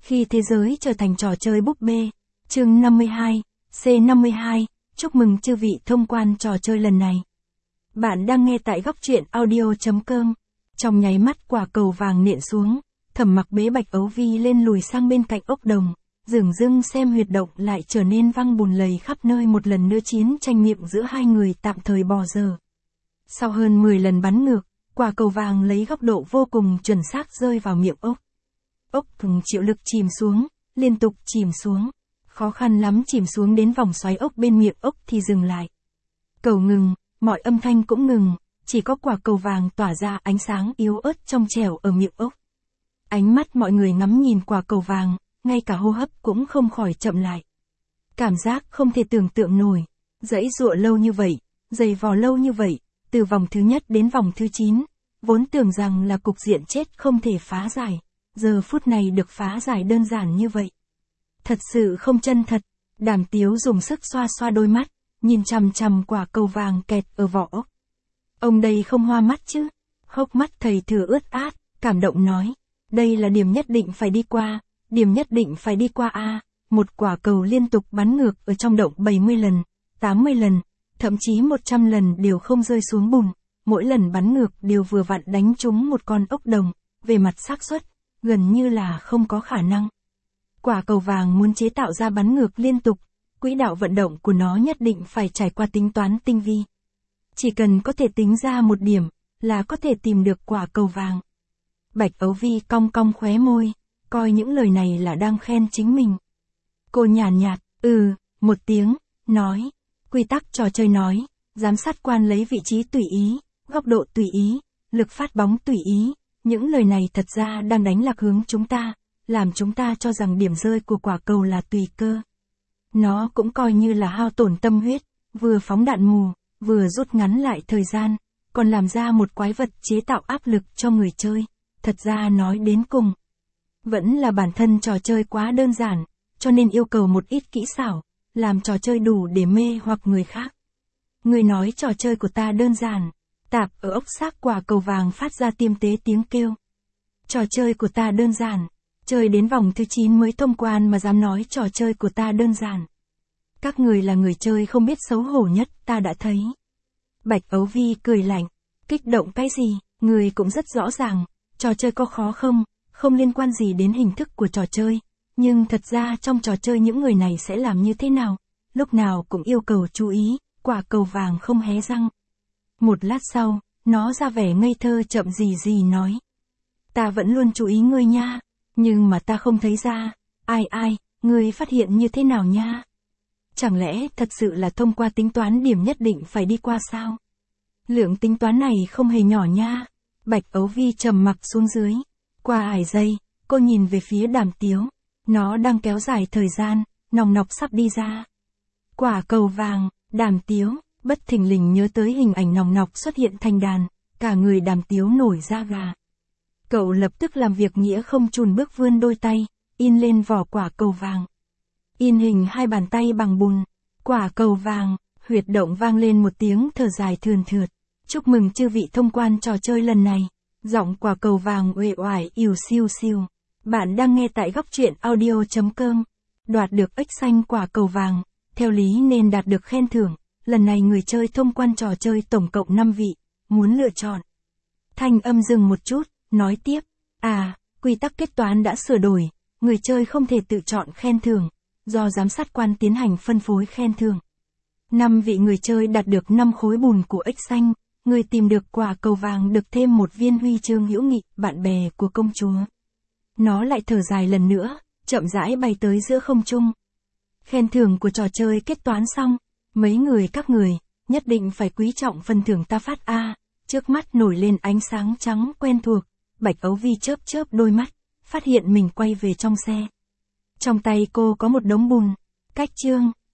Khi thế giới trở thành trò chơi búp bê. Chương 52, C52, chúc mừng chư vị thông quan trò chơi lần này. Bạn đang nghe tại góc truyện audio.com. Trong nháy mắt quả cầu vàng nện xuống, Thẩm Mặc bế Bạch Ấu Vi lên lùi sang bên cạnh ốc đồng, dửng dưng xem huyệt động lại trở nên văng bùn lầy khắp nơi, một lần nữa chiến tranh miệng giữa hai người tạm thời bỏ dở. Sau hơn 10 lần bắn ngược, quả cầu vàng lấy góc độ vô cùng chuẩn xác rơi vào miệng ốc. Ốc cùng chịu lực chìm xuống, liên tục chìm xuống. Khó khăn lắm chìm xuống đến vòng xoáy ốc bên miệng ốc thì dừng lại. Cầu ngừng, mọi âm thanh cũng ngừng, chỉ có quả cầu vàng tỏa ra ánh sáng yếu ớt trong trẻo ở miệng ốc. Ánh mắt mọi người ngắm nhìn quả cầu vàng, ngay cả hô hấp cũng không khỏi chậm lại. Cảm giác không thể tưởng tượng nổi, giãy giụa lâu như vậy, giày vò lâu như vậy, từ vòng thứ nhất đến vòng thứ 9, vốn tưởng rằng là cục diện chết không thể phá giải, giờ phút này được phá giải đơn giản như vậy. Thật sự không chân thật. Đàm Tiếu dùng sức xoa xoa đôi mắt, nhìn chằm chằm quả cầu vàng kẹt ở vỏ ốc. Ông đây không hoa mắt chứ? Hốc mắt thầy thừa ướt át, cảm động nói. Đây là điểm nhất định phải đi qua, điểm nhất định phải đi qua a. Một quả cầu liên tục bắn ngược ở trong động 70 lần, 80 lần, thậm chí 100 lần đều không rơi xuống bùn. Mỗi lần bắn ngược đều vừa vặn đánh trúng một con ốc đồng, về mặt xác suất, gần như là không có khả năng. Quả cầu vàng muốn chế tạo ra bắn ngược liên tục, quỹ đạo vận động của nó nhất định phải trải qua tính toán tinh vi. Chỉ cần có thể tính ra một điểm, là có thể tìm được quả cầu vàng. Bạch Ấu Vi cong cong khóe môi, coi những lời này là đang khen chính mình. Cô nhàn nhạt, một tiếng, nói. Quy tắc trò chơi nói, giám sát quan lấy vị trí tùy ý, góc độ tùy ý, lực phát bóng tùy ý. Những lời này thật ra đang đánh lạc hướng chúng ta, làm chúng ta cho rằng điểm rơi của quả cầu là tùy cơ. Nó cũng coi như là hao tổn tâm huyết, vừa phóng đạn mù, vừa rút ngắn lại thời gian, còn làm ra một quái vật chế tạo áp lực cho người chơi. Thật ra nói đến cùng, vẫn là bản thân trò chơi quá đơn giản, cho nên yêu cầu một ít kỹ xảo, làm trò chơi đủ để mê hoặc người khác. Người nói trò chơi của ta đơn giản, tạp ở ốc xác quả cầu vàng phát ra tiêm tế tiếng kêu. Trò chơi của ta đơn giản, chơi đến vòng thứ 9 mới thông quan mà dám nói trò chơi của ta đơn giản. Các người là người chơi không biết xấu hổ nhất ta đã thấy. Bạch Ấu Vi cười lạnh, kích động cái gì, người cũng rất rõ ràng, trò chơi có khó không liên quan gì đến hình thức của trò chơi, nhưng thật ra trong trò chơi những người này sẽ làm như thế nào, lúc nào cũng yêu cầu chú ý, quả cầu vàng không hé răng. Một lát sau, nó ra vẻ ngây thơ chậm gì nói. Ta vẫn luôn chú ý ngươi nha, nhưng mà ta không thấy ra, ai, ngươi phát hiện như thế nào nha? Chẳng lẽ thật sự là thông qua tính toán điểm nhất định phải đi qua sao? Lượng tính toán này không hề nhỏ nha. Bạch Ấu Vi trầm mặc xuống dưới. Qua ải giây, cô nhìn về phía Đàm Tiếu. Nó đang kéo dài thời gian, nòng nọc sắp đi ra. Quả cầu vàng, Đàm Tiếu, bất thình lình nhớ tới hình ảnh nòng nọc xuất hiện thành đàn, cả người Đàm Tiếu nổi da gà. Cậu lập tức làm việc nghĩa không chùn bước vươn đôi tay, in lên vỏ quả cầu vàng. In hình hai bàn tay bằng bùn, quả cầu vàng, huyệt động vang lên một tiếng thở dài thườn thượt. Chúc mừng chư vị thông quan trò chơi lần này. Giọng quả cầu vàng uể oải ỉu xiu xiu. Bạn đang nghe tại góc truyện audio.com. Đoạt được ếch xanh quả cầu vàng, theo lý nên đạt được khen thưởng. Lần này người chơi thông quan trò chơi tổng cộng 5 vị, muốn lựa chọn. Thanh âm dừng một chút, nói tiếp. Quy tắc kết toán đã sửa đổi, người chơi không thể tự chọn khen thưởng, do giám sát quan tiến hành phân phối khen thưởng. 5 vị người chơi đạt được 5 khối bùn của ếch xanh, người tìm được quả cầu vàng được thêm một viên huy chương hữu nghị, bạn bè của công chúa. Nó lại thở dài lần nữa, chậm rãi bay tới giữa không trung. Khen thưởng của trò chơi kết toán xong, mấy người các người, nhất định phải quý trọng phần thưởng ta phát Trước mắt nổi lên ánh sáng trắng quen thuộc, Bạch Ấu Vi chớp đôi mắt, phát hiện mình quay về trong xe. Trong tay cô có một đống bùn, cách chương.